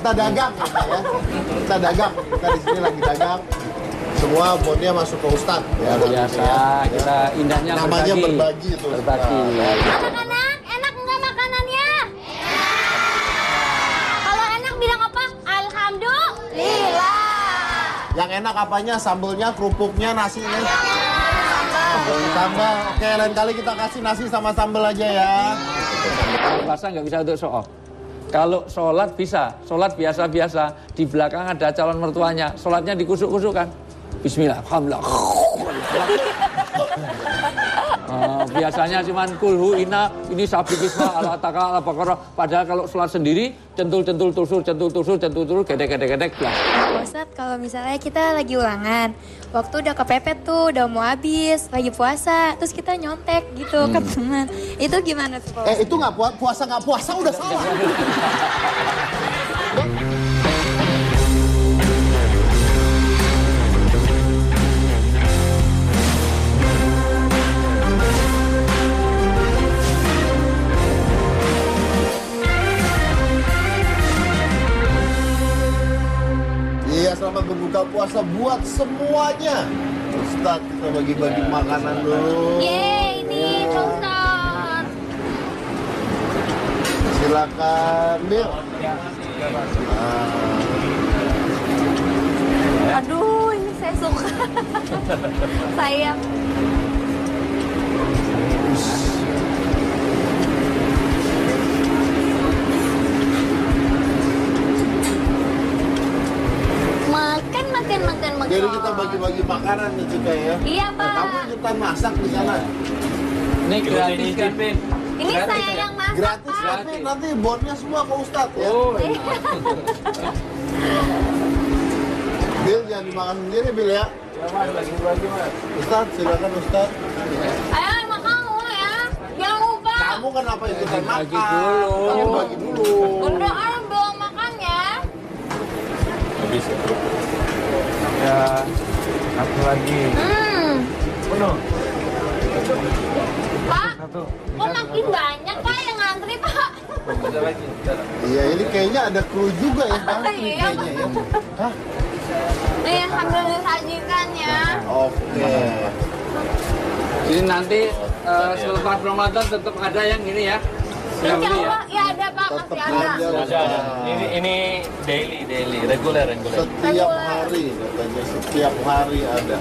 kita dagang ya. Kita dagang, kita di sini lagi dagang. Semua bonnya masuk ke Ustadz. Ya, biasa, kita indahnya namanya berbagi itu. Berbagi. Anak-anak, enak nggak makanannya? Kalau enak bilang apa? Alhamdulillah. Yang enak apanya? Sambelnya, kerupuknya, nasinya. Sambal. Oke, lain kali kita kasih nasi sama sambal aja ya. Puasa nggak bisa untuk show off. Kalau sholat bisa, sholat biasa-biasa. Di belakang ada calon mertuanya, sholatnya dikusuk-kusuk kan. Bismillah, alhamdulillah. Biasanya cuman kulhu ina, ini sabi kisma ala taka ala bakara. Padahal kalau sholat sendiri, centul-centul tusur, gedek-gedek, belas. Ustadz, kalau misalnya kita lagi ulangan, waktu udah kepepet tuh, udah mau habis, lagi puasa, terus kita nyontek gitu ke teman. Itu gimana tuh Pak Ustadz? Itu nggak puasa udah salah. Iya, selamat berbuka puasa buat semuanya. Ustadz, kita bagi-bagi makanan dulu. Yeay, ini Pak Ustadz. Silakan, Bil. Aduh, ini saya suka. Sayang. Makan. Jadi kita bagi-bagi makanan nih Cika ya. Iya, Pak. Kamu ikutan masak di sana. Ini gratis kan? Ini saya yang masak, Gratis, Pak. tapi nanti bonnya semua ke Ustadz ya. Oh, Bil, jangan dimakan sendiri, Bil ya. ya mas, lagi-lagi mas. Ustadz, silakan Ustadz. Ayo makan ya. Jangan lupa. Kamu kenapa ikutan makan? Bagi dulu. Kamu bagi dulu. Udah belum makan ya. Habis ya, satu lagi. Penuh. Pak, kok makin banyak Pak yang ngantri Pak? Ada lagi. Iya, ini kayaknya ada kru juga ya, Bang. Iya. Kayaknya ya. Hah? Nih sambil disajikan ya. Oke. Ini nanti selepas Ramadan tetap ada yang ini ya. Yang Insya ini ya. Allah ya ada Pak, Tetap masih ada. aja, Ada. Ustadz. Ini daily, reguler. Setiap hari katanya, setiap hari ada.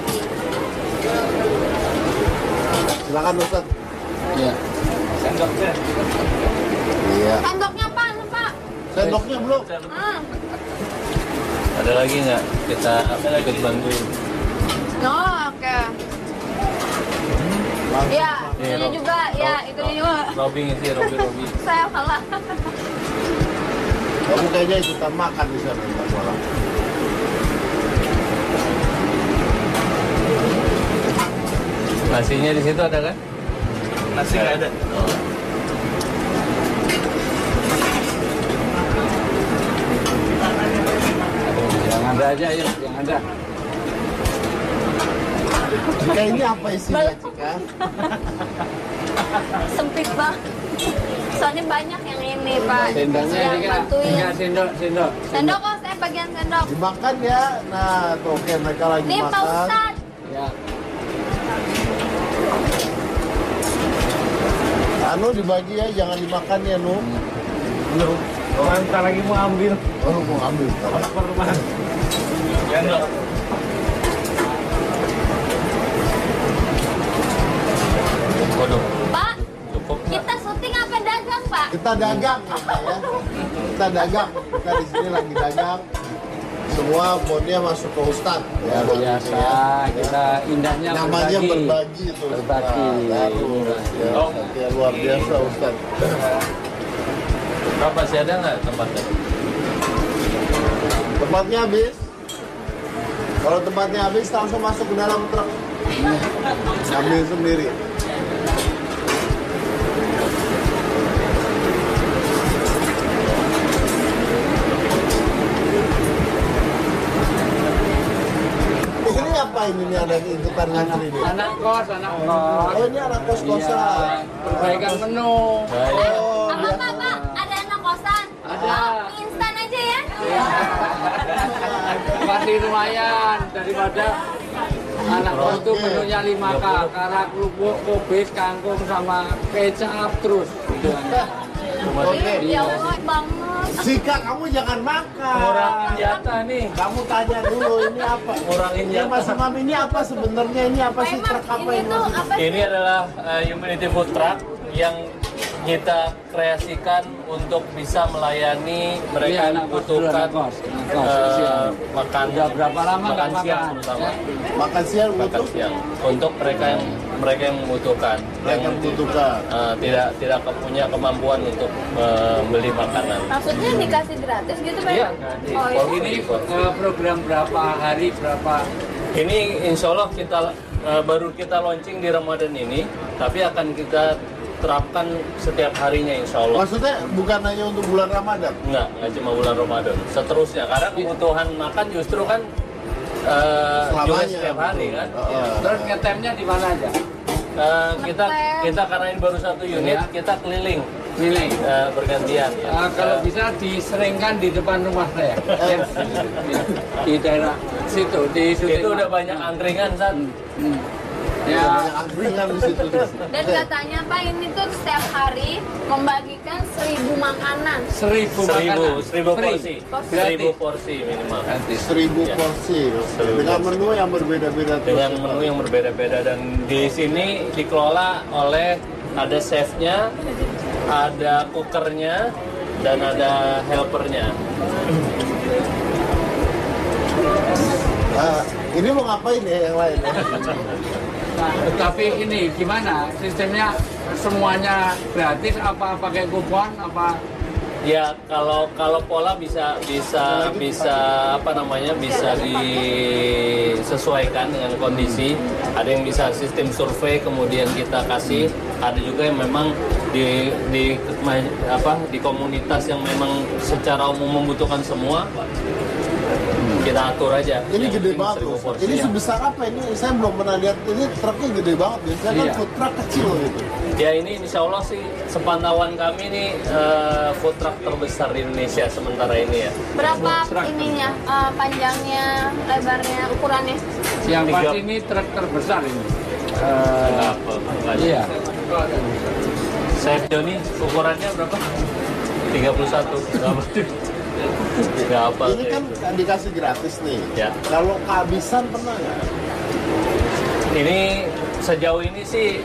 Silakan Ustadz. Iya. Sendoknya. Iya. Sendoknya Pak, Pak. Sendoknya belum. Ada lagi nggak? Kita ikut bantuin. Oh, oke. Ya, ini juga, ya itu juga. Robi ngisi, Robi. Saya salah. Kamu kayaknya ikutan makan di sana, Mbak Malah. Nasinya di situ ada kan? Nasi nggak ada. Yang ada aja ya, yang ada. Cika, ini apa isinya, Cika? Sempit banget. Soalnya banyak yang ini Pak. Sendoknya Yang ini kan? bantuin. Enggak, sendok. Sendok kok, saya bagian sendok. Dimakan ya. Nah, tuh oke, mereka lagi Nih Pak makan. Ustadz. Ya. Anu dibagi ya, jangan dimakan ya, Nu. Belum. Orang ntar lagi mau ambil. Oh, lu mau ambil. Perumahan. Ya enggak. Waduh. Pak, Cukup. kita syuting apa dagang Pak? Kita dagang ya, Pak, ya. Kita dagang. Kita di sini lagi dagang. Semua bonnya masuk ke Ustadz. Ya, biasa, kita indahnya Namanya berbagi. berbagi itu. Berbagi. Ya, ya, luar biasa Ustadz. Berapa sih, ada nggak tempatnya? Tempatnya habis. Kalau tempatnya habis langsung masuk ke dalam truk. Ambil sendiri. Ini apa ini nih, ada ikutan ngantri nih? Anak kos. Oh, ini anak kos-kosan. Iya, perbaikan menu. Oh, Apa Pak? Ada anak kosan? Ada. Oh, instan aja ya? Iya. Masih lumayan daripada anak gua itu menunya 5K, karak, kerupuk, kubis, kangkung sama kecap terus. Gitu. Oke. Ya Allah, banget. Sika, kamu jangan makan. Ngurangin jatah nih. Kamu tanya dulu ini apa? Ngurangin Ini jatah. Mas Imam ini apa sebenarnya? Ini apa sih Pak truk Imam, apa ini ini? tuh Mas? apa sih? Ini adalah Humanity Food Truck yang kita kreasikan untuk bisa melayani mereka Iya, yang anak kos, membutuhkan anak kos, siang. makan. Udah berapa lama nggak makan siang makan? terutama. Makan siang Makan untuk siang untuk mereka yang membutuhkan, mereka yang membutuhkan. tidak punya kemampuan untuk membeli makanan. Maksudnya dikasih gratis gitu, Pak? Iya, Oh, iya. Ini program berapa hari, berapa? Ini insya Allah baru kita launching di Ramadan ini, tapi akan kita terapkan setiap harinya insya Allah. Maksudnya bukan hanya untuk bulan Ramadan. Enggak cuma bulan Ramadan, seterusnya. Karena kebutuhan makan justru kan juga Selamanya. setiap hari kan. Terus ngetemnya di mana aja? Kita karena ini baru satu unit, Ya. kita keliling Milih. bergantian. Kalau bisa diseringkan di depan rumah saya. Ya. Di daerah situ, di Itu udah banyak angkringan Sat. Ya. Banyak angkringan di situ. Dan katanya Pak ini tuh setiap hari membagikan 1000 makanan. 1000 makanan. 1000 Free. porsi. Gratis. 1000 porsi minimal. Gratis. 1000 Ya. porsi 1000 dengan porsi. menu yang berbeda-beda terus. Dengan menu yang berbeda-beda, dan di sini dikelola oleh ada chefnya, ada cookernya, dan ada helpernya. Ini mau ngapain ya yang lain? Ya? Nah, tapi ini gimana? Sistemnya semuanya gratis apa pakai kupon apa? Ya kalau pola bisa apa namanya, bisa disesuaikan dengan kondisi. Ada yang bisa sistem survei kemudian kita kasih. Ada juga yang memang di komunitas yang memang secara umum membutuhkan semua. Kita atur aja. Ini Yang gede penting banget 1000 loh. porsi, Ini ya. sebesar apa ini? Saya belum pernah lihat. Ini truknya gede banget. Biasanya kan Iya. food truck kecil gitu. Ya ini insya Allah sih sepantauan kami nih food truck terbesar di Indonesia sementara ini ya. Berapa Truk. ininya, panjangnya, lebarnya, ukurannya? Yang Tiga. pasti ini truk terbesar ini. Apa? Iya. Chef Joni ukurannya berapa? 31. Nggak apa. Ini kan dikasih gratis nih. Ya. Kalau kehabisan pernah nggak? Ini sejauh ini sih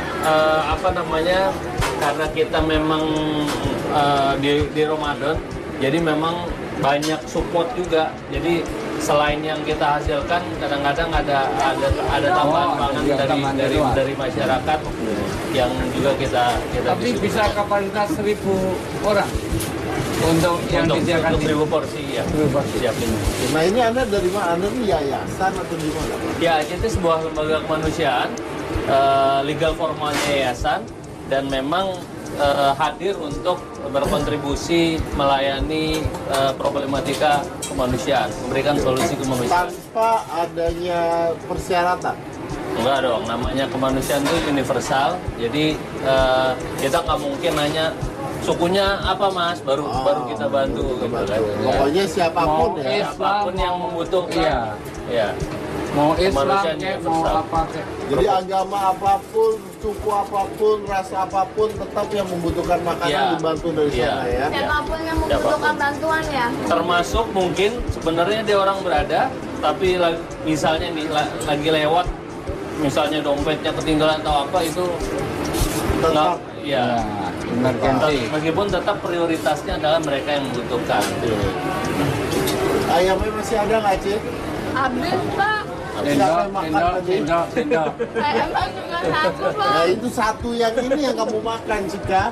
karena kita memang di Ramadan, jadi memang banyak support juga. Jadi selain yang kita hasilkan, kadang-kadang ada tambahan pangan iya, tambahan dari luar. dari masyarakat yang juga kita Tapi bisa kapasitas 1000 orang untuk yang disediakan untuk ini. 1000 porsi ya. 1000 porsi. Siapin. Nah ini Anda dari mana? Anda ini yayasan atau gimana? Ya, itu sebuah lembaga kemanusiaan, legal formalnya yayasan, dan memang hadir untuk berkontribusi melayani problematika kemanusiaan, memberikan solusi kemanusiaan. Tanpa adanya persyaratan. Enggak dong, namanya kemanusiaan itu universal, jadi kita nggak mungkin nanya sukunya apa mas, baru kita bantu gitu kan. Pokoknya siapapun Mau ya. Siapapun yang membutuhkan, Iya. ya. Mau Islam Kemanusiaan kayak mau universal. apa kayak. Jadi agama apapun, suku apapun, ras apapun, tetap yang membutuhkan makanan Iya. dibantu dari Iya. sana ya. Siapapun yang membutuhkan bantuan ya. Termasuk mungkin sebenarnya dia orang berada, tapi misalnya nih lagi lewat, misalnya dompetnya ketinggalan atau apa, itu Tetap. ya. Emergency. Meskipun tetap prioritasnya adalah mereka yang membutuhkan. Ayamnya masih ada nggak Cik? Habis Pak. Sendok, sendok. Saya emang cuma satu Pak. Nah itu satu yang ini yang kamu makan Cika.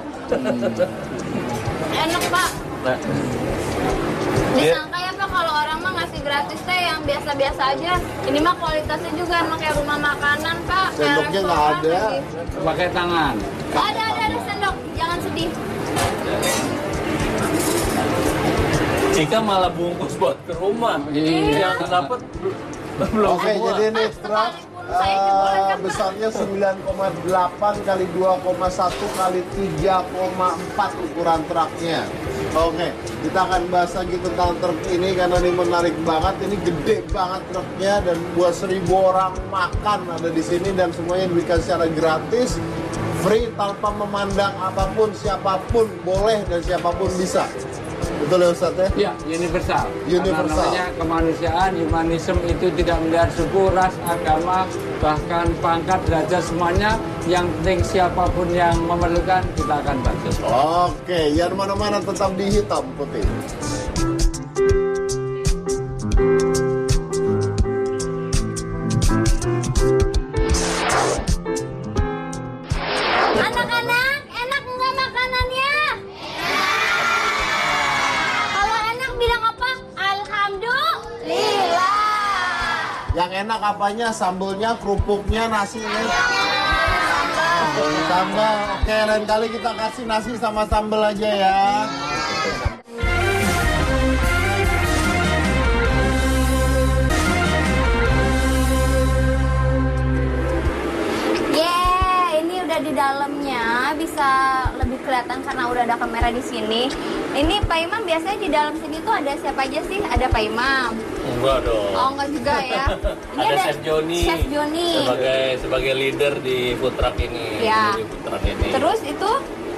Enak Pak. Nah, Disangka ya Pak kalau orang mah ngasih gratis teh yang biasa-biasa aja. Ini mah kualitasnya juga emang kayak rumah makanan Pak. Kayak Sendoknya nggak restoran ada. lagi. Pakai tangan. Ada sendok. Jangan sedih. jika malah bungkus buat ke rumah, Iya. yang dapat belum Oke, semua. jadi ini truk Saya boleh kan, Pak? besarnya 9,8 kali 2,1 kali 3,4 ukuran truknya. Oke, kita akan bahas lagi tentang truk ini karena ini menarik banget. Ini gede banget truknya dan buat 1.000 orang makan ada di sini dan semuanya diberikan secara gratis, free tanpa memandang apapun, siapapun boleh dan siapapun bisa. Betul ya Ustadz ya? Ya, universal. Universal. Karena namanya kemanusiaan, humanism itu tidak melihat suku, ras, agama, bahkan pangkat, derajat semuanya. Yang penting siapapun yang memerlukan kita akan bantu. Oke, yang mana-mana tetap di hitam putih. Anak-anak, enak nggak makanannya? Kalau enak bilang apa? Alhamdulillah. Yang enak apanya? Sambelnya, kerupuknya, nasinya? Sambal. Oke, lain kali kita kasih nasi sama sambal aja ya. Ini udah di dalamnya, bisa lebih kelihatan karena udah ada kamera di sini. Ini Pak Imam biasanya di dalam sini tuh ada siapa aja sih? Ada Pak Imam. Enggak dong. Oh, enggak juga ya. Ini ada Chef Joni. Chef Joni. Sebagai leader di food truck ini. Ya. Di food truck ini. Terus itu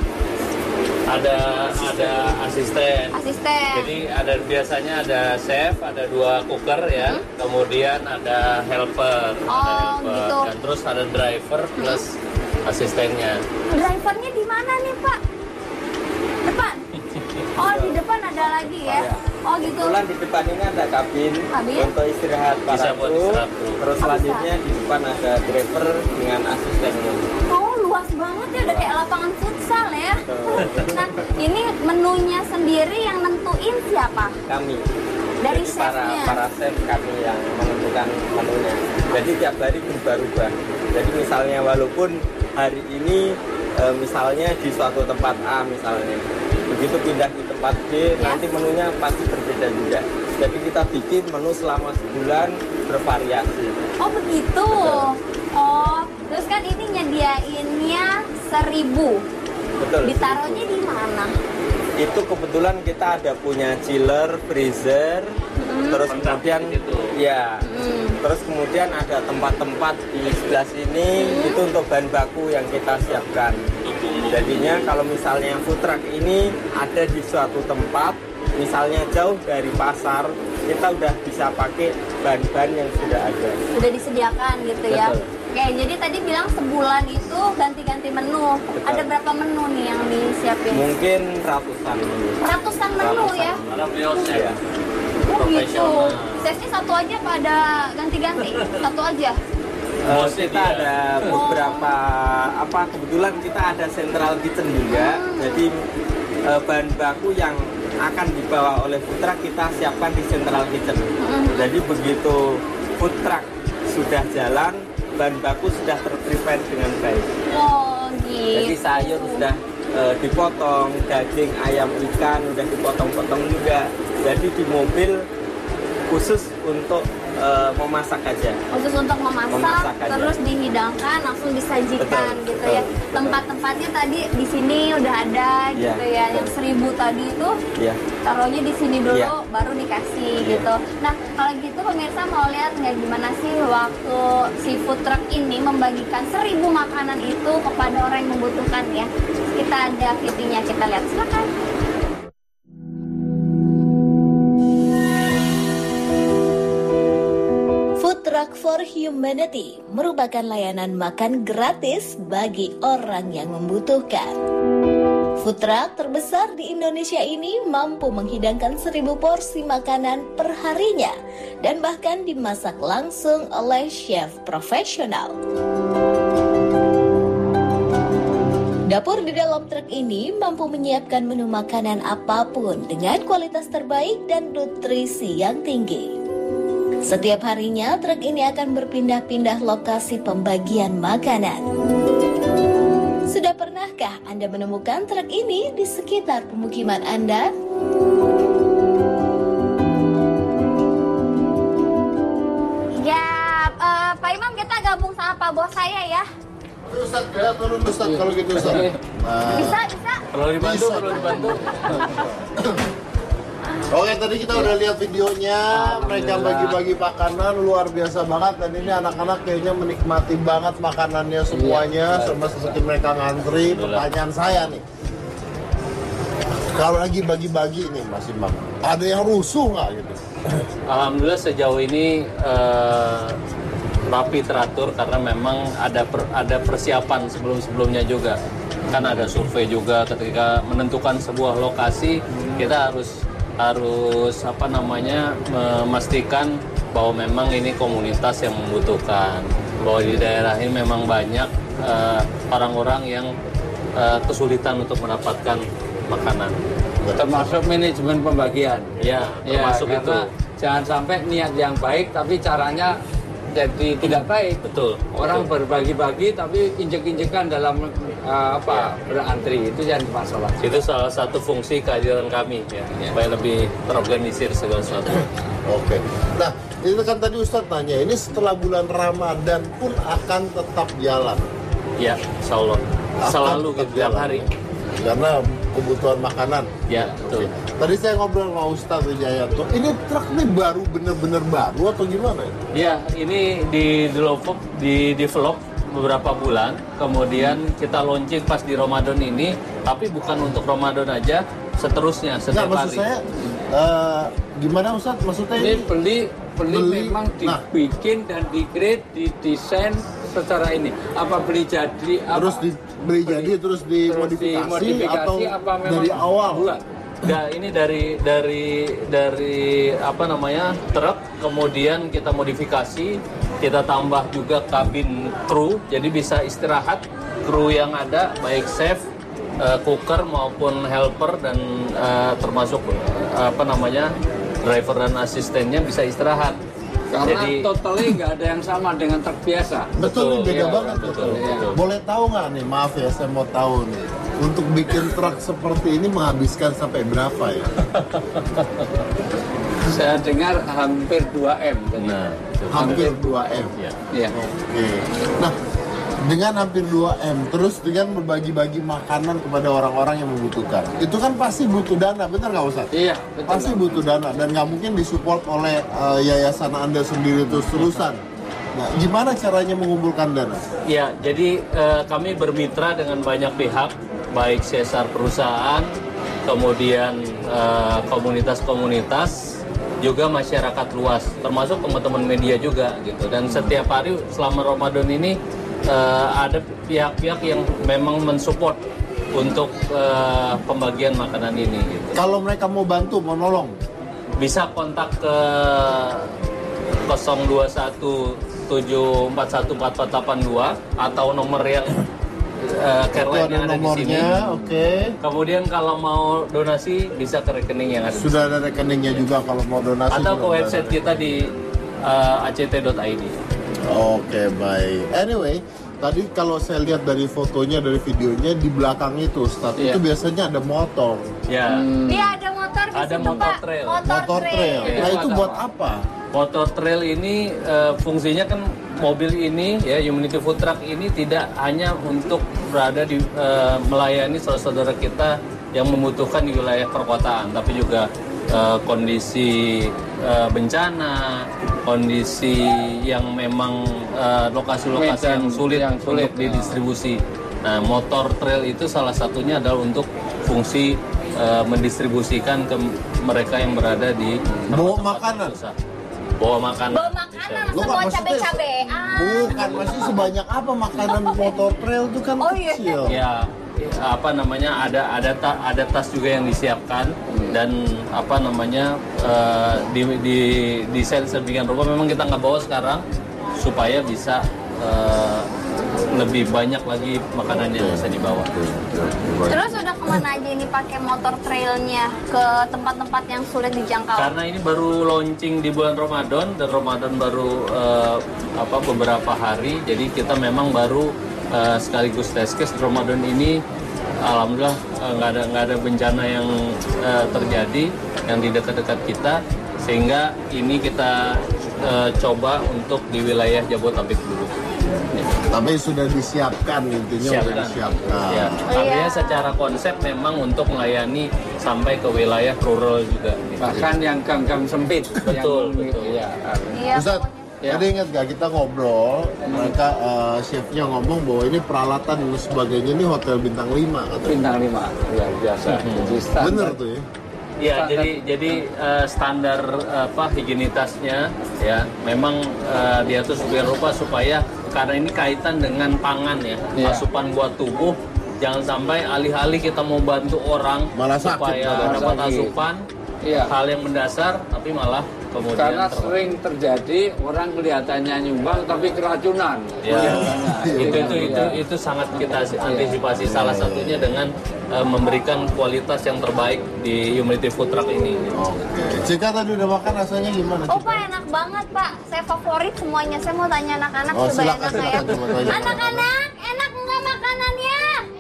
ada asisten. Jadi biasanya ada chef, ada 2 cooker ya. Kemudian ada helper. Oh, gitu. Dan terus ada driver plus asistennya. Drivernya di mana nih, Pak? Depan. Oh, di depan ada lagi ya. Oh, gitu. Kebetulan di depan ini ada kabin untuk istirahat para Bisa buat kru. istirahat kru. Terus selanjutnya di depan ada driver dengan asistennya. Oh, luas banget ya, udah kayak lapangan futsal ya. Nah, ini menunya sendiri yang nentuin siapa? Kami. Dari Jadi chefnya. para chef kami yang menentukan menunya. Jadi tiap hari berubah-ubah. Jadi misalnya walaupun hari ini misalnya di suatu tempat A misalnya, begitu pindah di tempat B, nanti menunya pasti berbeda juga. Jadi kita bikin menu selama sebulan bervariasi. Oh, begitu. Oh, terus kan ini nyediainnya 1.000. Betul. Ditaruhnya di mana? Itu kebetulan kita ada punya chiller, freezer, terus kemudian ya, terus kemudian ada tempat-tempat di sebelah sini itu untuk bahan baku yang kita siapkan. Jadinya kalau misalnya food truck ini ada di suatu tempat, misalnya jauh dari pasar, kita udah bisa pakai bahan-bahan yang sudah ada. Sudah disediakan gitu ya. Betul. Oke, jadi tadi bilang sebulan itu ganti-ganti menu. Betul. Ada berapa menu nih yang disiapin? Mungkin ratusan. Ratusan menu ya? Karena beliau chef. Ya. Oh gitu. Profesional. Chefnya satu aja apa ada ganti-ganti? Satu aja? Kita ada beberapa kebetulan kita ada central kitchen juga. Jadi bahan baku yang akan dibawa oleh food truck kita siapkan di central kitchen. Jadi begitu food truck sudah jalan, bahan baku sudah terprepare dengan baik. Oh gitu. Jadi sayur sudah dipotong, daging, ayam, ikan udah dipotong-potong juga. Jadi di mobil khusus untuk memasak aja. Khusus untuk memasak aja. terus dihidangkan, langsung disajikan Betul, gitu betul, ya. betul. Tempat-tempatnya tadi di sini udah ada Iya, gitu ya. betul. Yang 1.000 tadi itu Ya. taruhnya di sini dulu, Iya. baru dikasih Iya. gitu. Nah, kalau gitu pemirsa mau lihat nggak gimana sih waktu si food truck ini membagikan 1.000 makanan itu kepada orang yang membutuhkan ya. Kita ada videonya, kita lihat, silakan. Food Truck for Humanity merupakan layanan makan gratis bagi orang yang membutuhkan. Food truck terbesar di Indonesia ini mampu menghidangkan 1.000 porsi makanan per harinya dan bahkan dimasak langsung oleh chef profesional. Dapur di dalam truk ini mampu menyiapkan menu makanan apapun dengan kualitas terbaik dan nutrisi yang tinggi. Setiap harinya, truk ini akan berpindah-pindah lokasi pembagian makanan. Sudah pernahkah Anda menemukan truk ini di sekitar pemukiman Anda? Ya, Pak Imam, kita gabung sama Pak Bos saya ya. Ustaz, ya turun Ustaz kalau gitu Ustaz. Nah, Bisa. Perlu dibantu, Bisa. perlu dibantu. Oke, tadi kita udah lihat videonya, mereka bagi-bagi makanan luar biasa banget dan ini anak-anak kayaknya menikmati banget makanannya semuanya, sama seperti mereka ngantri. Pertanyaan saya nih, kalau lagi bagi-bagi nih Mas Imam, ada yang rusuh nggak gitu? Alhamdulillah sejauh ini rapi teratur karena memang ada persiapan sebelumnya juga. Kan ada survei juga ketika menentukan sebuah lokasi, kita harus memastikan bahwa memang ini komunitas yang membutuhkan, bahwa di daerah ini memang banyak orang-orang yang kesulitan untuk mendapatkan makanan. Termasuk manajemen pembagian. Ya, termasuk itu. karena jangan sampai niat yang baik tapi caranya jadi tidak baik. Betul. Orang berbagi-bagi tapi injek-injekan dalam berantri, itu jadi masalah. Itu salah satu fungsi kehadiran kami ya, supaya lebih terorganisir segala sesuatu. Oke. Nah, itu kan tadi Ustadz tanya, ini setelah bulan Ramadan pun akan tetap jalan. Ya, insya Allah. Selalu Tetap gitu, tiap hari. Karena kebutuhan makanan. Ya, betul. Tadi saya ngobrol sama Ustadz Wijayanto, ini truk ini baru bener-bener baru atau gimana ya? Ya, ini di develop beberapa bulan, kemudian kita launching pas di Ramadan ini, tapi bukan untuk Ramadan aja, seterusnya setiap Nggak, maksud hari. saya gimana Ustadz? Maksudnya Ini ini beli memang dibikin dan didesain secara ini. Apa beli jadi? terus dibeli jadi terus dimodifikasi atau apa memang dari awal? bulat? Nah, ini dari truk, kemudian kita modifikasi, kita tambah juga kabin kru, jadi bisa istirahat kru yang ada, baik chef, cooker maupun helper dan termasuk driver dan asistennya bisa istirahat. Karena Jadi totalnya nggak ada yang sama dengan truk biasa. Betul, Betul, beda iya, banget. betul, Betul. betul. Boleh tahu nggak nih, maaf ya, saya mau tahu nih, untuk bikin truk seperti ini menghabiskan sampai berapa ya? Saya dengar hampir 2M. Nah, Hampir 2M. ya. Ya. Oke. Nah, dengan hampir 2M, terus dengan berbagi-bagi makanan kepada orang-orang yang membutuhkan, itu kan pasti butuh dana, benar nggak Ustaz? Iya, betul. Pasti butuh dana dan nggak mungkin disupport oleh yayasan Anda sendiri terus-terusan. Nah, gimana caranya mengumpulkan dana? Ya, jadi kami bermitra dengan banyak pihak, baik CSR perusahaan, kemudian komunitas-komunitas, juga masyarakat luas, termasuk teman-teman media juga gitu. Dan setiap hari selama Ramadan ini ada pihak-pihak yang memang mensupport untuk pembagian makanan ini. Gitu. Kalau mereka mau bantu, mau nolong, Bisa kontak ke 02174144482 atau nomor yang care itu line-nya ada ada di sini. nomornya, oke. Kemudian kalau mau donasi bisa ke rekening yang ada di Sudah ada rekeningnya juga kalau mau donasi. atau juga ke udah website ada. kita di act.id. Oke, baik. Anyway, tadi kalau saya lihat dari fotonya, dari videonya, di belakang itu, Ustaz, Iya. itu biasanya ada motor. Ya, Iya, ada motor di Ada situ, motor Pak. trail. Motor trail. Iya. Nah, itu Buat buat apa? apa? motor trail ini fungsinya kan mobil ini ya Humanity Food Truck ini tidak hanya untuk berada di melayani saudara-saudara kita yang membutuhkan di wilayah perkotaan, tapi juga kondisi bencana, kondisi yang memang lokasi-lokasi Medan yang sulit yang sulit, untuk didistribusi. Nah, motor trail itu salah satunya adalah untuk fungsi mendistribusikan ke mereka yang berada di Bawa tempat-tempat makanan? susah. Bawa makanan. Bawa makanan, Lu semua maksudnya- cabe-cabean. Bukan, maksudnya sebanyak apa makanan motor trail itu kan Oh, iya. kecil. Ya, ada tas juga yang disiapkan dan di desain sedemikian rupa memang kita nggak bawa sekarang supaya bisa lebih banyak lagi makanan yang bisa dibawa. Terus udah kemana aja ini pakai motor trailnya ke tempat-tempat yang sulit dijangkau? Karena ini baru launching di bulan Ramadan dan Ramadan baru beberapa hari, jadi kita memang baru sekaligus test case Ramadan ini. Alhamdulillah nggak ada bencana yang terjadi yang di dekat-dekat kita, sehingga ini kita coba untuk di wilayah Jabodetabek dulu. Ya. Tapi sudah disiapkan intinya udah disiapkan. Ya, artinya secara konsep memang untuk melayani sampai ke wilayah rural juga. Gitu. Bahkan yang gang-gang sempit. Betul, yang, betul. Ya. Iya, Ustaz, Ya. tadi ingat gak kita ngobrol, mereka chefnya ngomong bahwa ini peralatan dan sebagainya ini hotel bintang 5 katanya. Bintang 5, ya biasa. Jadi standar. Bener tuh ya. Ya, Standar. jadi standar higienitasnya ya memang diatur sedemikian rupa supaya karena ini kaitan dengan pangan ya, Iya. asupan buat tubuh. Jangan sampai alih-alih kita mau bantu orang Malah sakit, supaya malah dapat sakit. asupan, Iya. hal yang mendasar tapi malah kemudian Karena sering terjadi orang kelihatannya nyumbang tapi keracunan. Ya, Ya. itu sangat kita antisipasi salah satunya dengan memberikan kualitas yang terbaik di Humanity Food Truck ini. Oke. Cika tadi udah makan rasanya gimana? Oh Cika? Pak, enak banget Pak. Saya favorit semuanya. Saya mau tanya anak-anak Oh, coba silakan, enak ya. silakan, coba tanya. Anak-anak, enak nggak makanannya?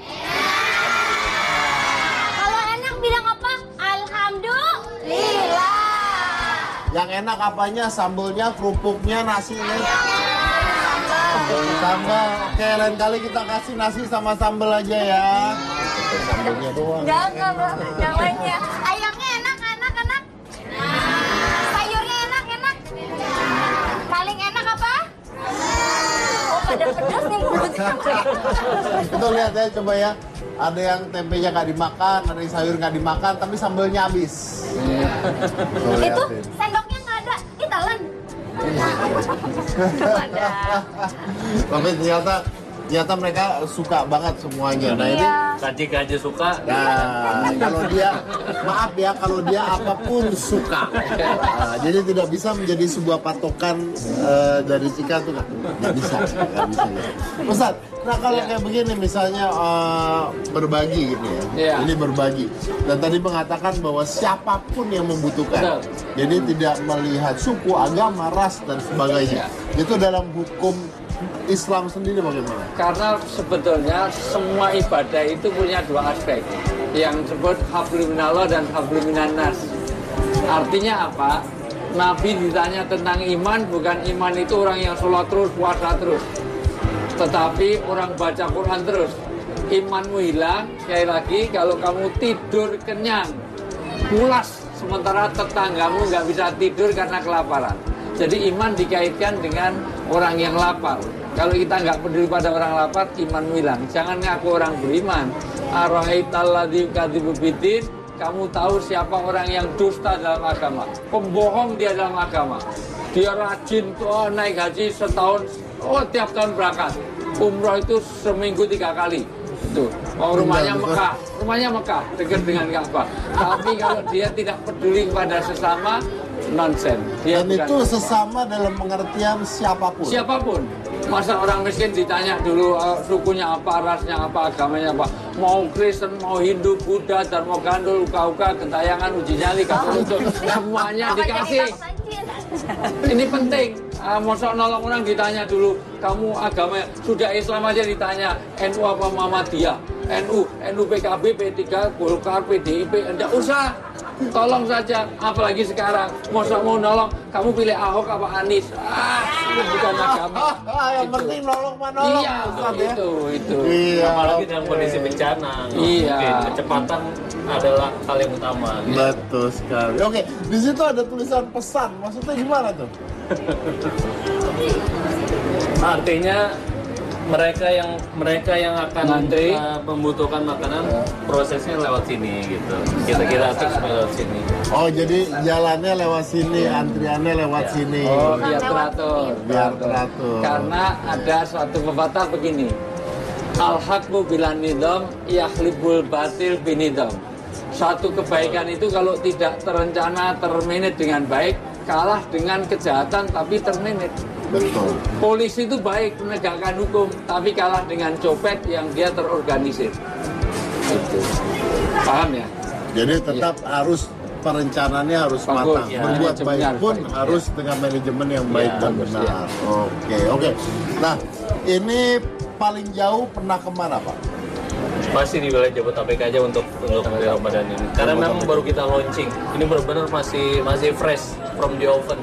Kalau enak bilang apa? Alhamdulillah. Yang enak apanya? Sambelnya, kerupuknya, nasinya? Sambal. Oke, lain kali kita kasih nasi sama sambal aja ya. Sambelnya doang. Enggak, Bang. Yang lainnya. Ayamnya enak. Sayurnya enak. Paling enak apa? Oh, pada pedas nih. Itu lihat ya, coba ya. Ada yang tempenya nggak dimakan, ada yang sayur nggak dimakan, tapi sambelnya habis. Tuh, Itu liatin. sendoknya nggak ada. Italan. Tapi ternyata mereka suka banget semuanya. Nah ini, Iya. Kacik aja suka. nah kalau dia, maaf ya, kalau dia apapun suka. Nah, jadi tidak bisa menjadi sebuah patokan dari Cika tuh nggak bisa ya. Ustaz, nah kalau kayak begini misalnya berbagi gitu ya, Iya. ini berbagi. Dan tadi mengatakan bahwa siapapun yang membutuhkan, Betul. jadi tidak melihat suku, agama, ras dan sebagainya. Itu dalam hukum Islam sendiri bagaimana? Karena sebetulnya semua ibadah itu punya dua aspek, yang disebut hablum minallah dan hablum minannas. Artinya apa? Nabi ditanya tentang iman, bukan iman itu orang yang sholat terus, puasa terus, tetapi orang baca Quran terus. Imanmu hilang, sekali lagi, kalau kamu tidur kenyang, pulas, sementara tetanggamu nggak bisa tidur karena kelaparan. Jadi iman dikaitkan dengan orang yang lapar. Kalau kita nggak peduli pada orang lapar, imanmu hilang. Jangan ngaku orang beriman. Ara'aitalladzi yukadzibu biddin, kamu tahu siapa orang yang dusta dalam agama, pembohong dia dalam agama. Dia rajin tuh naik haji setahun, tiap tahun berangkat. Umroh itu seminggu 3 kali. Itu. Rumahnya Mekah, dekat dengan Ka'bah. Tapi kalau dia tidak peduli pada sesama, nonsen. Dan itu sesama dalam pengertian siapapun. Siapapun. Masa orang miskin ditanya dulu sukunya apa, rasnya apa, agamanya apa. Mau Kristen, mau Hindu, Buddha, Dharma Gandul, Uka-Uka, Gentayangan, Uji Nyali, Katolik, semuanya dikasih. Ini penting. Masa nolong orang ditanya dulu, kamu agama sudah Islam aja ditanya, NU apa Muhammadiyah? NU PKB, P3, Golkar, PDIP, enggak usah. Tolong saja, apalagi sekarang. Masa mau nolong, kamu pilih Ahok apa Anies? Itu bukan agama. Yang penting nolong menolong. Iya, Ustaz, ya. itu. Iya. Apalagi dalam kondisi bencana. Iya. Oke, kecepatan adalah hal yang utama. Betul sekali. Oke, di situ ada tulisan pesan. Maksudnya gimana tuh? Artinya mereka yang akan Ngantri. membutuhkan makanan, prosesnya lewat sini gitu. Kita atur semua lewat sini. Oh, jadi jalannya lewat sini, antriannya lewat sini. Oh, biar teratur. Biar teratur. Karena ada suatu pepatah begini. Al-haqqu bilan nidam, yahlibul batil binidam. Satu kebaikan itu kalau tidak terencana, termanage dengan baik, kalah dengan kejahatan tapi termanage. Betul. Polisi itu baik menegakkan hukum, tapi kalah dengan copet yang dia terorganisir. Itu. Paham ya? Jadi tetap harus perencanaannya harus Bagus, matang. ya. Berbuat Manajemennya baik harus pun baik, harus dengan manajemen yang baik Ya, dan bagus, benar. Oke. Nah, ini paling jauh pernah kemana, Pak? Masih di wilayah Jabodetabek aja untuk hari Ramadan ini. Karena memang baru kita launching. Ini benar-benar masih fresh from the oven.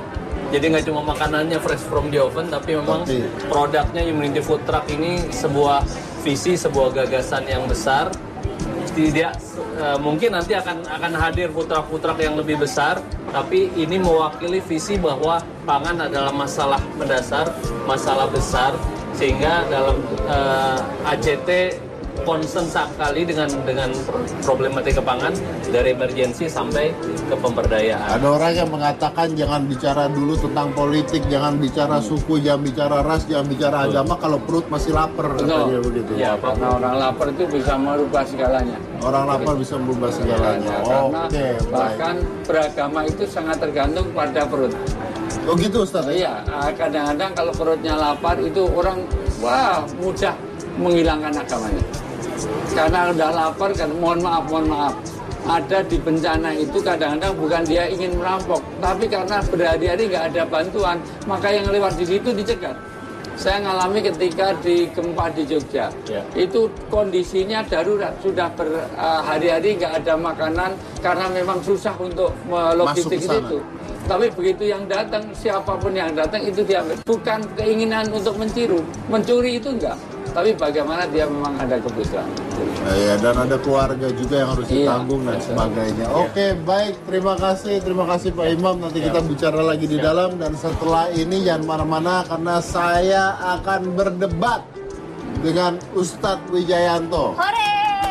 Jadi nggak cuma makanannya fresh from the oven, tapi memang produknya Humanity Food Truck ini sebuah visi, sebuah gagasan yang besar. Tidak mungkin nanti akan hadir food truck yang lebih besar, tapi ini mewakili visi bahwa pangan adalah masalah mendasar, masalah besar, sehingga dalam ACT concern sekali dengan problematika pangan dari emergensi sampai ke pemberdayaan. Ada orang yang mengatakan jangan bicara dulu tentang politik, jangan bicara suku, jangan bicara ras, jangan bicara agama kalau perut masih lapar, katanya begitu. Ya, karena orang lapar itu bisa merubah segalanya. Orang lapar bisa merubah segalanya. Oke, bahkan beragama itu sangat tergantung pada perut. Oh gitu Ustaz? Iya, kadang-kadang kalau perutnya lapar itu orang mudah menghilangkan agamanya. Karena udah lapar kan, mohon maaf. Ada di bencana itu kadang-kadang bukan dia ingin merampok, tapi karena berhari-hari nggak ada bantuan, maka yang lewat di situ dicegat. Saya ngalami ketika di gempa di Jogja, itu kondisinya darurat, sudah berhari-hari nggak ada makanan karena memang susah untuk logistik itu. Tapi begitu yang datang, siapapun yang datang itu diambil. Bukan keinginan untuk mencuri itu enggak. Tapi bagaimana dia memang ada kebutuhan. Ya, dan ada keluarga juga yang harus ditanggung dan sebagainya. Oke, baik. Terima kasih Pak Imam. Nanti kita bicara lagi di dalam. Dan setelah ini jangan mana-mana karena saya akan berdebat dengan Ustadz Wijayanto. Hore!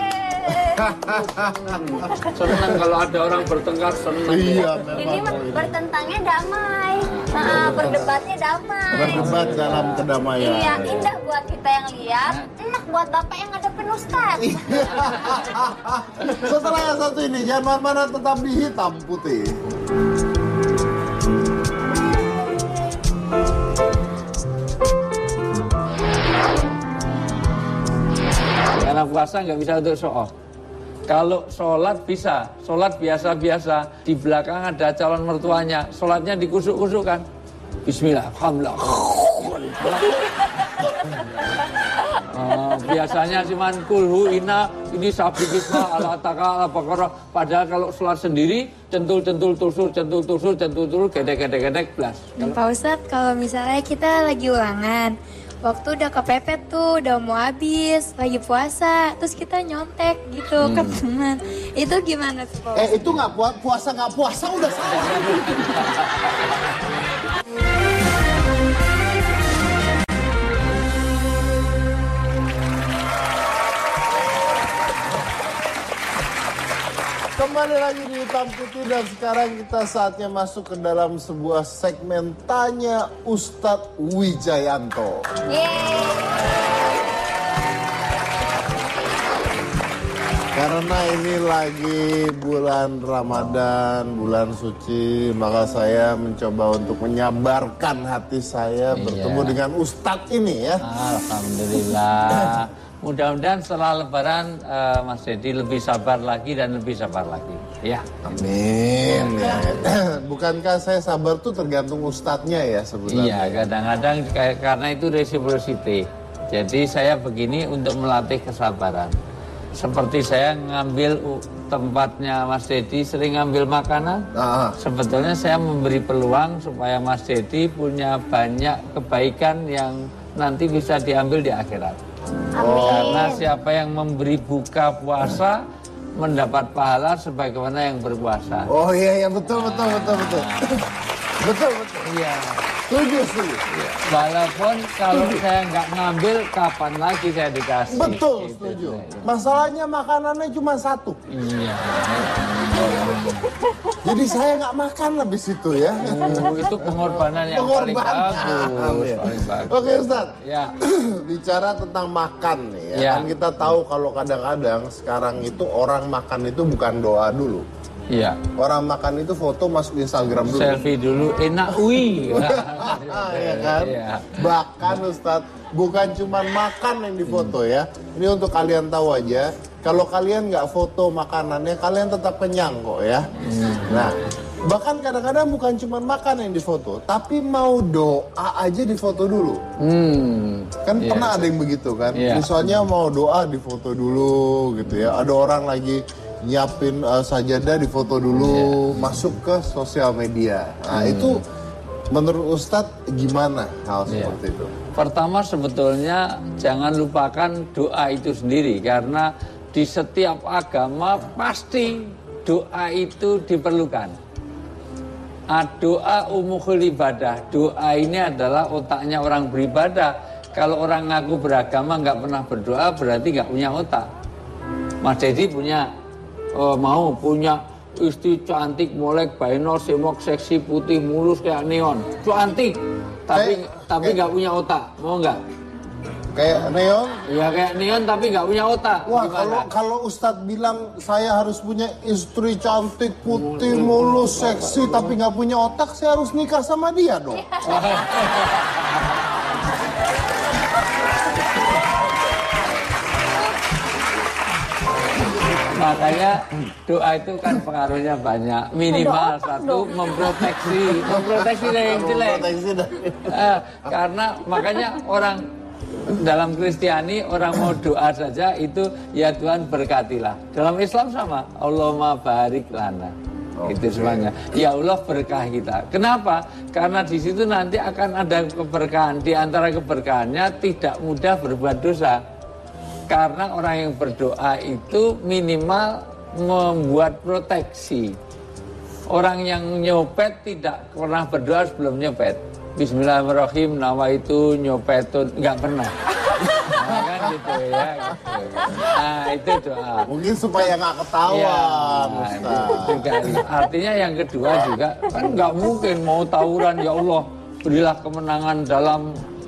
Senang kalau ada orang bertengkar, senang. Iya, Ini bertentangnya damai, berdebatnya damai. Berdebat dalam kedamaian. Iya, indah buat kita yang lihat, enak buat bapak yang ngadepin Ustadz. Setelah yang satu ini, jangan mana-mana, tetap di Hitam Putih. Karena puasa nggak bisa untuk show off. Kalau sholat bisa, sholat biasa-biasa. Di belakang ada calon mertuanya, sholatnya dikusuk-kusukkan. Bismillah, alhamdulillah. Biasanya cuman kulhu ina, ini sabi kisma, ala taka, ala bakara. Padahal kalau sholat sendiri, centul-centul, tusur, gedek-gedek, belas. Pak Ustadz, kalau misalnya kita lagi ulangan, waktu udah kepepet tuh, udah mau habis, lagi puasa, terus kita nyontek gitu ke teman. Itu gimana tuh Pak? Itu nggak puasa udah salah. Kembali lagi di Hitam Putih dan sekarang kita saatnya masuk ke dalam sebuah segmen Tanya Ustadz Wijayanto. Karena ini lagi bulan Ramadan, bulan suci, maka saya mencoba untuk menyabarkan hati saya bertemu dengan Ustadz ini ya. Alhamdulillah. Mudah-mudahan setelah Lebaran Mas Dedi lebih sabar lagi dan lebih sabar lagi. Ya. Amin. Ya. Bukankah saya sabar tuh tergantung ustadznya ya sebenarnya? Iya, kadang-kadang karena itu reciprocity. Jadi saya begini untuk melatih kesabaran. Seperti saya ngambil tempatnya Mas Dedi sering ngambil makanan. Sebetulnya saya memberi peluang supaya Mas Dedi punya banyak kebaikan yang nanti bisa diambil di akhirat. Karena siapa yang memberi buka puasa mendapat pahala sebagaimana yang berpuasa. Oh iya betul. Betul. Iya. Setuju. Ya. Walaupun kalau saya nggak ngambil, kapan lagi saya dikasih? Betul, gitu. setuju. Masalahnya makanannya cuma satu. Iya. Jadi saya nggak makan habis itu ya. Itu pengorbanan yang paling bagus. Oke Ustaz. Ya. Bicara tentang makan nih ya. Ya. Kan kita tahu kalau kadang-kadang sekarang itu orang makan itu bukan doa dulu. Iya. Orang makan itu foto masuk Instagram dulu. Selfie dulu, enak wih. Ya kan? Ya. Bahkan Ustadz, bukan cuma makan yang difoto ya. Ini untuk kalian tahu aja. Kalau kalian nggak foto makanannya, kalian tetap kenyang kok ya. Nah, bahkan kadang-kadang bukan cuma makan yang difoto, tapi mau doa aja difoto dulu. Kan pernah ada yang begitu kan? Misalnya mau doa difoto dulu gitu ya. Ada orang lagi nyiapin sajadah difoto dulu, masuk ke sosial media. Nah itu Menurut Ustadz gimana hal seperti itu? Pertama sebetulnya jangan lupakan doa itu sendiri, karena di setiap agama pasti doa itu diperlukan. Doa umumul ibadah, doa ini adalah otaknya orang beribadah. Kalau orang ngaku beragama nggak pernah berdoa berarti nggak punya otak. Mas Dedi punya punya istri cantik, molek, bainor, semok, seksi, putih, mulus kayak neon, cantik, tapi nggak punya otak, mau nggak? Kayak neon? Ya kayak neon tapi nggak punya otak. Wah, kalau Ustadz bilang saya harus punya istri cantik, putih, mulus, seksi, tapi nggak punya otak, saya harus nikah sama dia dong. Makanya doa itu kan pengaruhnya banyak. Minimal satu memproteksi dari yang jelek. Karena makanya orang dalam Kristiani orang mau doa saja itu ya Tuhan berkatilah. Dalam Islam sama, Allahumma barik lana. Itu semuanya. Ya Allah berkah kita. Kenapa? Karena di situ nanti akan ada keberkahan. Di antara keberkahannya tidak mudah berbuat dosa. Karena orang yang berdoa itu minimal membuat proteksi. Orang yang nyopet tidak pernah berdoa sebelum nyopet. Bismillahirrahmanirrahim, nama itu nyopetun, nggak pernah. Nah, kan gitu ya. Gitu. Nah itu doa. Mungkin supaya nggak ketahuan. Artinya yang kedua juga kan nggak mungkin mau tawuran, ya Allah berilah kemenangan dalam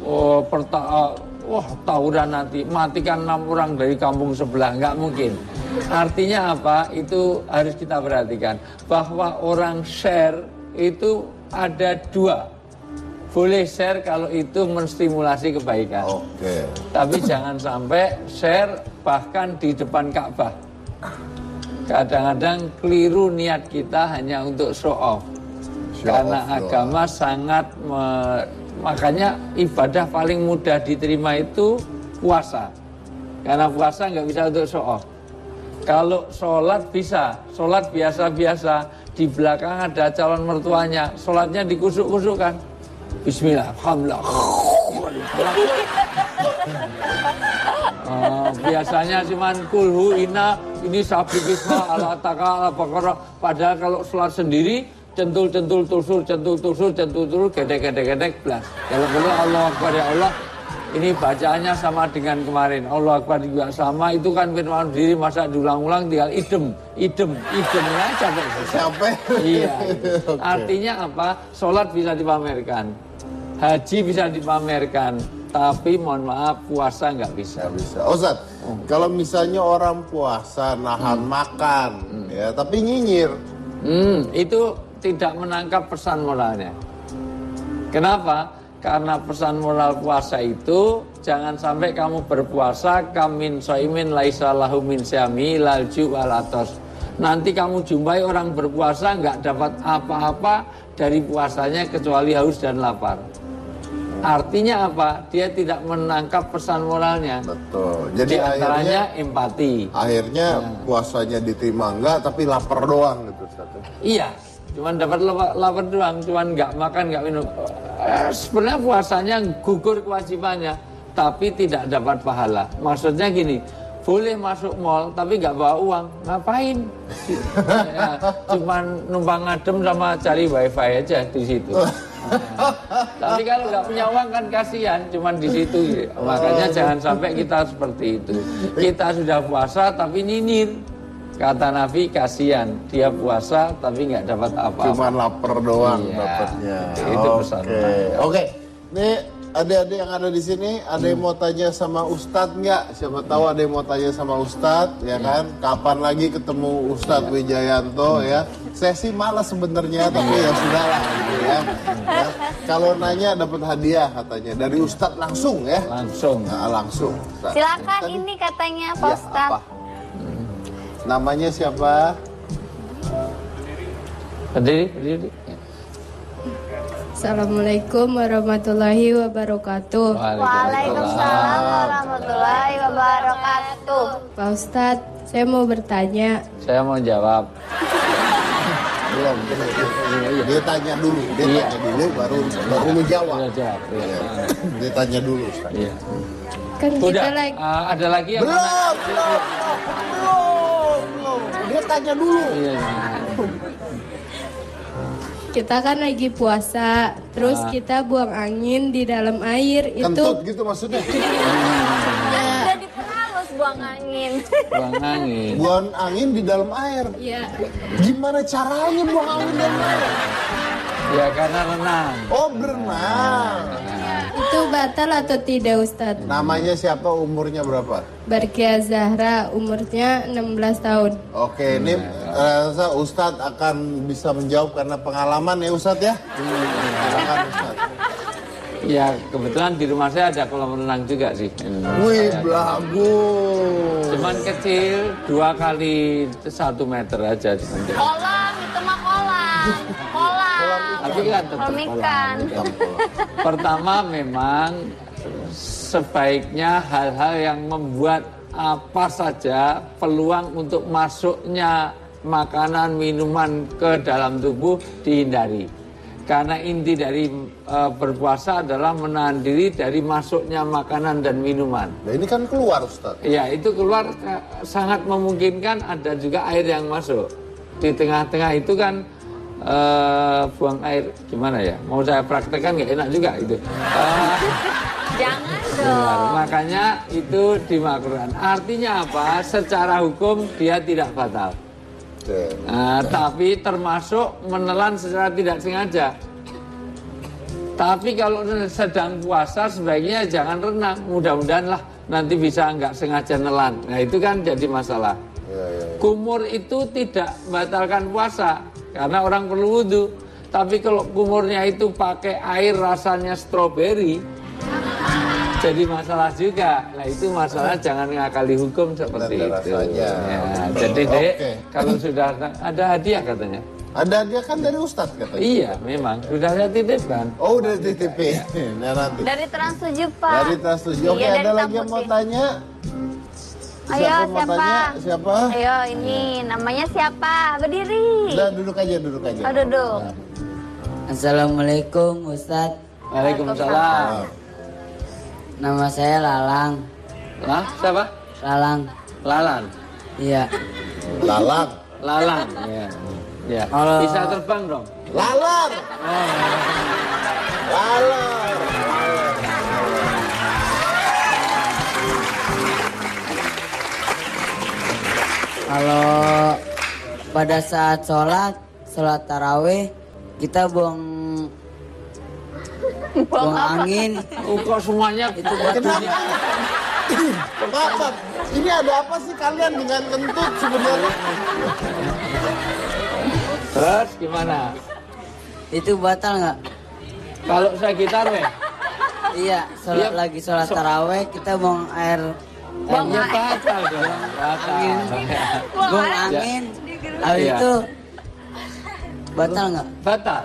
tawuran nanti, matikan 6 orang dari kampung sebelah, nggak mungkin. Artinya apa? Itu harus kita perhatikan. Bahwa orang share itu ada 2. Boleh share kalau itu menstimulasi kebaikan. Oke. Tapi jangan sampai share bahkan di depan Ka'bah. Kadang-kadang keliru niat kita hanya untuk show off. Karena agama sangat makanya ibadah paling mudah diterima itu puasa. Karena puasa nggak bisa untuk show off. Kalau sholat bisa, sholat biasa-biasa, di belakang ada calon mertuanya, sholatnya dikusuk-kusukkan. Bismillah, alhamdulillah. Biasanya cuman kulhu ina, ini sabikisma ala taka ala bakara. Padahal kalau sholat sendiri, centul, tusur, gedek, blas. Kalau perlu Allah Akbar ya Allah, ini bacaannya sama dengan kemarin. Allah Akbar juga sama, itu kan firman diri, masa diulang-ulang tinggal idem ya capek. Iya. Okay. Artinya apa? Sholat bisa dipamerkan, haji bisa dipamerkan, tapi mohon maaf puasa nggak bisa. Ustaz, kalau misalnya orang puasa nahan makan, ya tapi nyinyir, itu tidak menangkap pesan moralnya. Kenapa? Karena pesan moral puasa itu jangan sampai kamu berpuasa kamin soimin laisa lahu min syami lalju walatos. Nanti kamu jumpai orang berpuasa nggak dapat apa-apa dari puasanya kecuali haus dan lapar. Artinya apa? Dia tidak menangkap pesan moralnya. Betul. Jadi antaranya empati. Akhirnya puasanya diterima enggak, tapi lapar doang gitu. Iya. Cuman dapat lapar doang, cuman nggak makan, nggak minum. Sebenarnya puasanya gugur kewajibannya, tapi tidak dapat pahala. Maksudnya gini, boleh masuk mall tapi nggak bawa uang, ngapain? Ya, cuman numpang ngadem sama cari wifi aja di situ. Tapi kalau nggak punya uang kan kasihan, cuman di situ. Makanya jangan sampai kita seperti itu. Kita sudah puasa tapi nyinyir. Kata Nabi, kasihan dia puasa tapi nggak dapat apa-apa. Cuman lapar doang dapatnya. Itu pesan. Oke. Nih adik-adik yang ada di sini, ada yang mau tanya sama Ustadz nggak? Siapa tahu ada yang mau tanya sama Ustadz, ya kan? Kapan lagi ketemu Ustadz Wijayanto ya? Saya sih malas sebenarnya, tapi ya sudahlah gitu ya. Kalau nanya dapat hadiah katanya dari Ustadz langsung ya? Langsung. Nah, langsung. Silakan ini katanya Pak Ustadz. Namanya siapa? Berdiri. Assalamualaikum warahmatullahi wabarakatuh. Waalaikumsalam warahmatullahi wabarakatuh. Pak Ustadz, saya mau bertanya. Saya mau jawab. Belum. Dia tanya dulu, baru lu jawab. Iya. Dia tanya dulu, Ustaz. Iya. Kan Udah, kita lagi ada lagi yang Belum. Dia tanya dulu. Iya. kita kan lagi puasa, terus kita buang angin di dalam air Kentut itu. gitu maksudnya. Udah diperhalus buang angin. Buang angin. Buang angin di dalam air. Iya. Gimana caranya buang angin di dalam air? Ya karena renang. Oh, berenang. Itu batal atau tidak Ustadz? Namanya siapa, umurnya berapa? Barkia Zahra, umurnya 16 tahun. Oke, ini rasa Ustadz akan bisa menjawab karena pengalaman ya Ustadz ya. Silakan Ustadz. Ya kebetulan di rumah saya ada kolam renang juga sih. Wih, belagu. Cuman kecil, 2 kali 1 meter aja. Kolam, itu mah kolam. Kolam. Tapi kan tetap Kolam ikan. Pertama memang sebaiknya hal-hal yang membuat apa saja peluang untuk masuknya makanan, minuman ke dalam tubuh dihindari. Karena inti dari berpuasa adalah menahan diri dari masuknya makanan dan minuman. Nah, ini kan keluar Ustaz. Ya, itu keluar sangat memungkinkan ada juga air yang masuk. Di tengah-tengah itu kan buang air gimana ya? Mau saya praktekkan nggak enak juga itu. Jangan dong. Makanya itu dimakruhkan. Artinya apa? Secara hukum dia tidak batal. Tapi termasuk menelan secara tidak sengaja. Tapi kalau sedang puasa sebaiknya jangan renang. Mudah-mudahan lah nanti bisa nggak sengaja nelan. Nah itu kan jadi masalah. Kumur itu tidak membatalkan puasa karena orang perlu wudhu. Tapi kalau kumurnya itu pakai air rasanya stroberi, jadi masalah juga. Nah itu masalah jangan ngakali hukum seperti itu. Ya, jadi dek, kalau sudah ada hadiah katanya. Ada hadiah kan dari Ustadz katanya. Iya, memang sudah saya titipkan. Oh, udah dititipin. Nah, nanti. Dari Trans 7 Pak. Dari Trans 7. Oke, Iya, dari ada lagi yang mau Tamputi. tanya? Ayo, Mau siapa? tanya? Siapa? Ayo, ini namanya siapa? Berdiri. Udah duduk aja. Oh, duduk. Assalamualaikum Ustadz. Waalaikumsalam. Nama saya Lalang. Lah, siapa? Lalang. Lalan. Iya. Lalang. Lalang. Ya. Ya. Halo. Bisa terbang dong. Lalar. Lalar. Kalau pada saat sholat tarawih kita buang angin. Kok semuanya itu batunya? Kenapa? Ini ada apa sih kalian dengan kentut sebenarnya? Terus gimana? Itu batal nggak? Kalau saya gitar weh. Iya, sholat tarawih kita buang air. Ya batal dong. Batal. Buang angin. Habis Iya. itu batal nggak? Batal.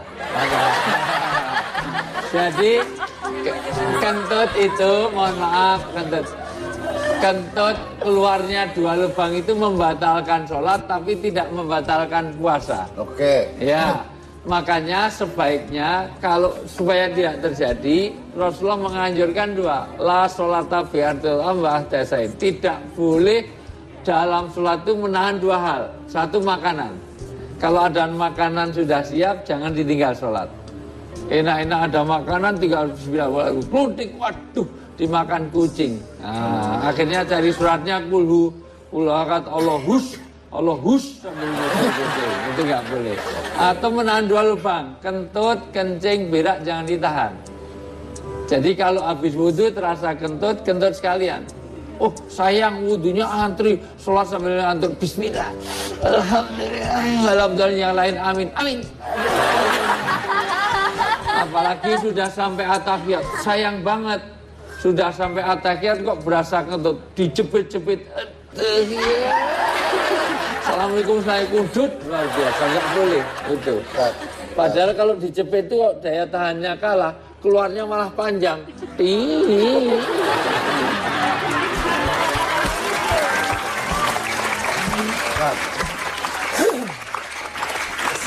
Jadi kentut itu, mohon maaf kentut keluarnya 2 lubang itu membatalkan sholat tapi tidak membatalkan puasa. Oke. Ya, makanya sebaiknya kalau supaya tidak terjadi, Rasulullah menganjurkan 2. La sholata bi'ardil ambah dasain. Tidak boleh dalam sholat itu menahan 2 hal. 1 makanan. Kalau ada makanan sudah siap, jangan ditinggal sholat. Enak-enak ada makanan, tinggal bismillah, klutik, waduh, dimakan kucing. Nah, akhirnya cari suratnya kulhu, ulakat Allahus, sambil kucing. Itu nggak boleh. Atau menahan 2 lubang, kentut, kencing, berak jangan ditahan. Jadi kalau habis wudhu terasa kentut sekalian. Oh sayang wudhunya antri, sholat sambil antri, bismillah. Alhamdulillah, yang lain amin, amin. Apalagi sudah sampai atahiyat, sayang banget. Sudah sampai atahiyat kok berasa kentut, dijepit-jepit. Assalamualaikum, saya kudut. Luar biasa, nggak boleh itu. Padahal kalau dijepit itu daya tahannya kalah, keluarnya malah panjang.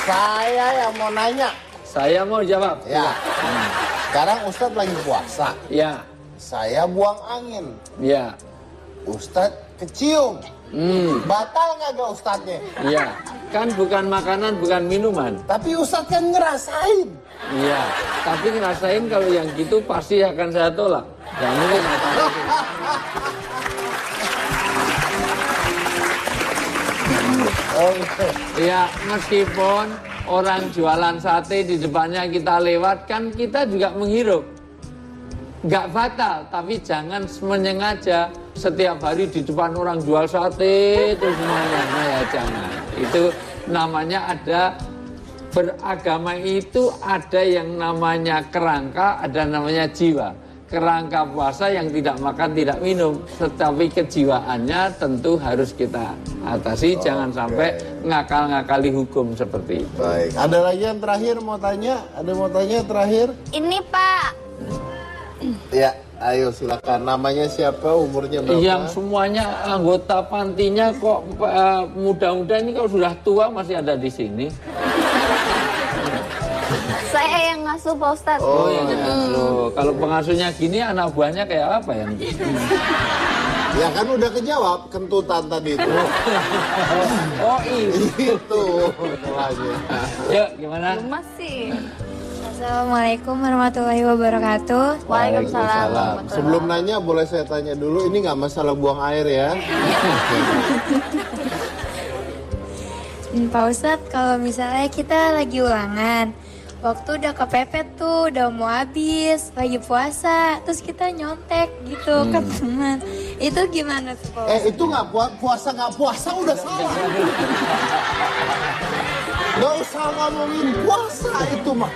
Saya yang mau nanya. Saya mau jawab. Ya. Sekarang Ustadz lagi puasa. Ya. Saya buang angin. Ya. Ustadz kecium. Batal nggak Ustadznya? Iya. Kan bukan makanan, bukan minuman. Tapi Ustadz kan ngerasain. Iya. Tapi ngerasain kalau yang gitu pasti akan saya tolak. Jangan mungkin. Iya, meskipun orang jualan sate di depannya kita lewat, kan kita juga menghirup. Nggak batal, tapi jangan menyengaja setiap hari di depan orang jual sate itu semuanya. Nah ya jangan. Itu namanya ada, beragama itu ada yang namanya kerangka, ada namanya jiwa. Kerangka puasa yang tidak makan, tidak minum, tetapi kejiwaannya tentu harus kita atasi. Jangan sampai ngakal-ngakali hukum seperti itu. Baik, ada lagi yang terakhir mau tanya? Ada mau tanya terakhir? Ini Pak. Ya, ayo silakan. Namanya siapa? Umurnya berapa? Yang semuanya anggota pantinya kok muda-muda ini kalau sudah tua masih ada di sini. Saya yang ngasuh Pak Ustadz. Oh yang ngasuh. Kalau pengasuhnya gini anak buahnya kayak apa yang? Ya kan udah kejawab kentutan tadi itu. Oh itu. Yuk gimana? Masih. Assalamualaikum warahmatullahi wabarakatuh. Waalaikumsalam. Sebelum nanya boleh saya tanya dulu, ini nggak masalah buang air ya? Pak Ustadz, kalau misalnya kita lagi ulangan, waktu udah kepepet tuh, udah mau habis, lagi puasa, terus kita nyontek gitu ke teman. Itu gimana tuh Pak Ustadz? Itu nggak puasa nggak puasa udah salah. Nggak usah ngomongin puasa itu mah.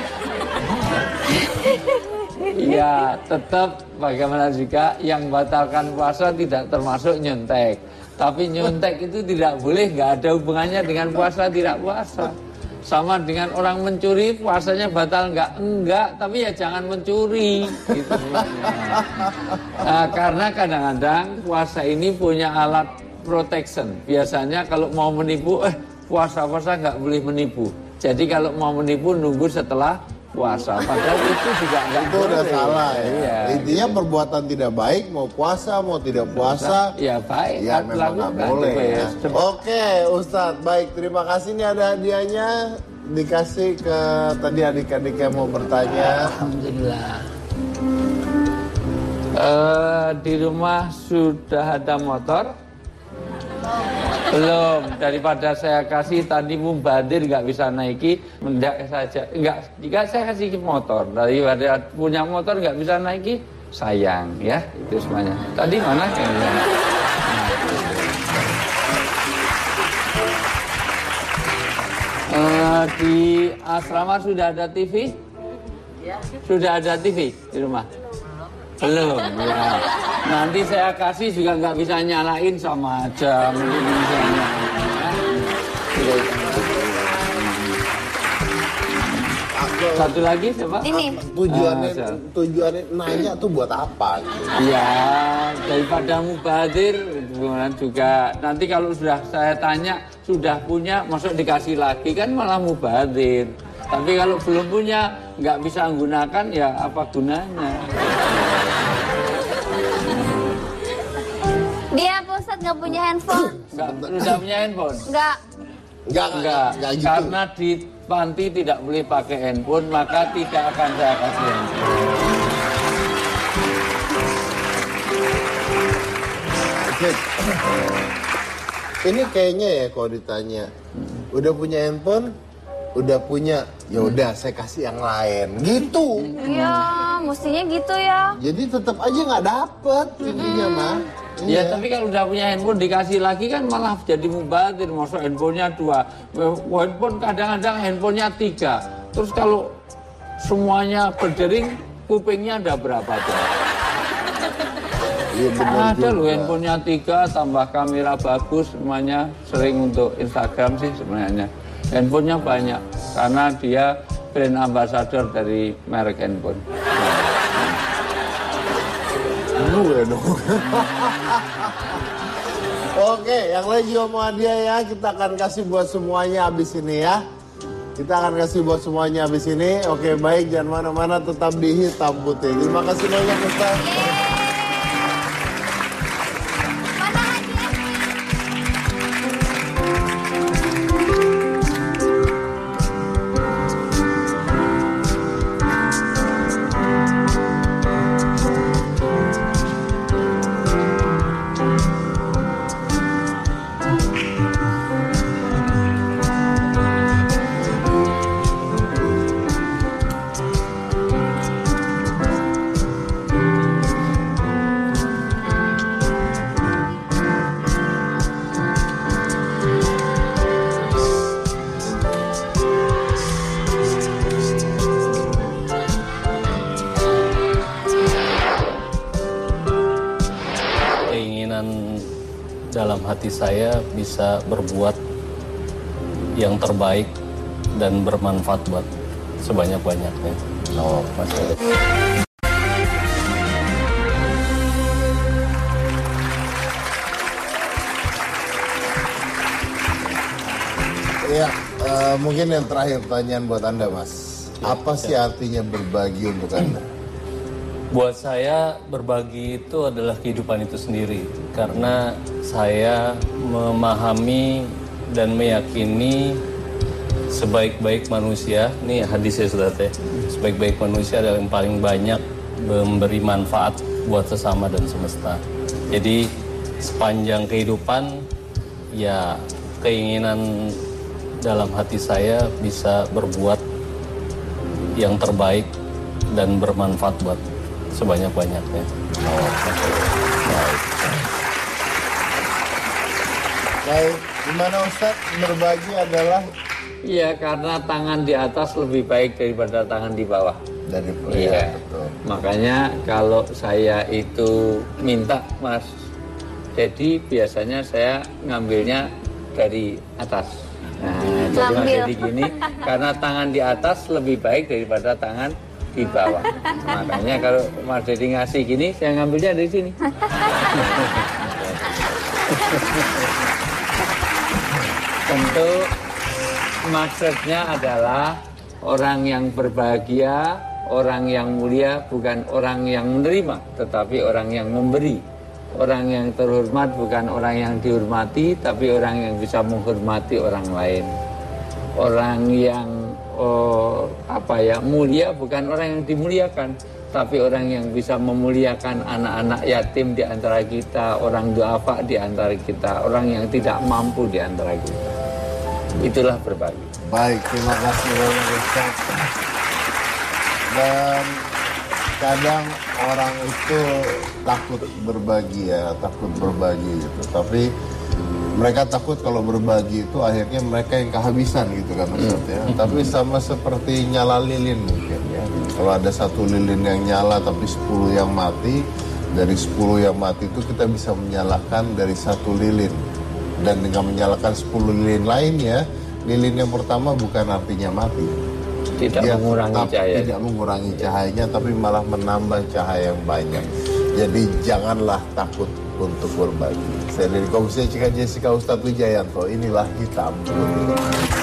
Iya, tetap bagaimana juga yang batalkan puasa tidak termasuk nyontek. Tapi nyontek itu tidak boleh, nggak ada hubungannya dengan puasa tidak puasa. Sama dengan orang mencuri, puasanya batal enggak, tapi ya jangan mencuri. Gitu. Nah, karena kadang-kadang puasa ini punya alat protection. Biasanya kalau mau menipu, puasa-puasa nggak boleh menipu. Jadi kalau mau menipu nunggu setelah puasa. Padahal itu juga nggak itu udah salah ya. Iya. Intinya perbuatan tidak baik, mau puasa mau tidak puasa. Ya baik. Ya memang nggak boleh. Ya. Oke Ustadz, baik terima kasih. Ini ada hadiahnya dikasih ke tadi adik-adik yang mau bertanya. Alhamdulillah. Di rumah sudah ada motor? Belum, daripada saya kasih tadi mubazir nggak bisa naiki, mendak saja. Enggak, jika saya kasih motor, daripada punya motor nggak bisa naiki, sayang ya, itu semuanya. Tadi mana kayaknya? Di asrama sudah ada TV? Sudah ada TV di rumah? Belum, ya. Nanti saya kasih juga nggak bisa nyalain sama aja. Satu lagi siapa? Ini. Tujuannya nanya tuh buat apa? Iya, daripada mubazir juga. Nanti kalau sudah saya tanya sudah punya, masuk dikasih lagi kan malah mubazir. Tapi kalau belum punya, nggak bisa menggunakan ya apa gunanya? Dia Pak Ustadz nggak punya handphone. Nggak punya handphone? Nggak. Enggak gitu. Karena di panti tidak boleh pakai handphone, maka tidak akan saya kasih handphone. Ini kayaknya ya kalau ditanya, udah punya handphone, udah punya, ya udah saya kasih yang lain, gitu. Iya, mestinya gitu ya. Jadi tetap aja nggak dapet intinya mah. Ya tapi kalau udah punya handphone dikasih lagi kan malah jadi mubazir. Masuk handphonenya 2, handphone kadang-kadang handphonenya 3. Terus kalau semuanya berdering, kupingnya ada berapa tuh? Iya ada loh handphonenya 3 tambah kamera bagus, semuanya sering untuk Instagram sih sebenarnya. Handphonenya banyak karena dia brand ambassador dari merek handphone. Oke, yang lain juga mau hadiah ya. Kita akan kasih buat semuanya habis ini ya. Kita akan kasih buat semuanya habis ini. Oke, baik, jangan mana-mana, tetap di Hitam Putih. Terima kasih banyak, Ustaz. Dalam hati saya bisa berbuat yang terbaik dan bermanfaat buat sebanyak-banyaknya. Oh, masih. Ya, mungkin yang terakhir pertanyaan buat Anda, Mas. Apa sih artinya berbagi untuk Anda? Buat saya, berbagi itu adalah kehidupan itu sendiri. Karena saya memahami dan meyakini sebaik-baik manusia, ini hadisnya sudah teh, sebaik-baik manusia adalah yang paling banyak memberi manfaat buat sesama dan semesta. Jadi sepanjang kehidupan, ya keinginan dalam hati saya bisa berbuat yang terbaik dan bermanfaat buat sebanyak-banyaknya. Oh, baik, gimana Ustaz? Berbagi adalah? Iya, karena tangan di atas lebih baik daripada tangan di bawah. Iya, betul. Makanya kalau saya itu minta, Mas, jadi biasanya saya ngambilnya dari atas. Nah, jadi Mas jadi gini, karena tangan di atas lebih baik daripada tangan di bawah. Makanya kalau Mas Dedi ngasih gini, saya ngambilnya dari sini. Tentu maksudnya adalah orang yang berbahagia, orang yang mulia bukan orang yang menerima, tetapi orang yang memberi. Orang yang terhormat bukan orang yang dihormati, tapi orang yang bisa menghormati orang lain. Orang yang mulia bukan orang yang dimuliakan, tapi orang yang bisa memuliakan anak-anak yatim di antara kita, orang duafa di antara kita, orang yang tidak mampu di antara kita. Itulah berbagi. Baik, terima kasih banyak Ustaz. Dan kadang orang itu takut berbagi takut berbagi gitu. Tapi mereka takut kalau berbagi itu akhirnya mereka yang kehabisan gitu kan Ustaz ya. Tapi sama seperti nyala lilin mungkin ya. Kalau ada satu lilin yang nyala tapi 10 yang mati, dari 10 yang mati itu kita bisa menyalakan dari satu lilin. Dan dengan menyalakan 10 lilin lainnya, lilin yang pertama bukan artinya mati. Tidak mengurangi cahaya. Tidak mengurangi cahayanya, tapi malah menambah cahaya yang banyak. Jadi janganlah takut untuk berbagi. Saya dari Komisi Cika Jessica Ustadz Wijayanto, inilah Hitam Putih.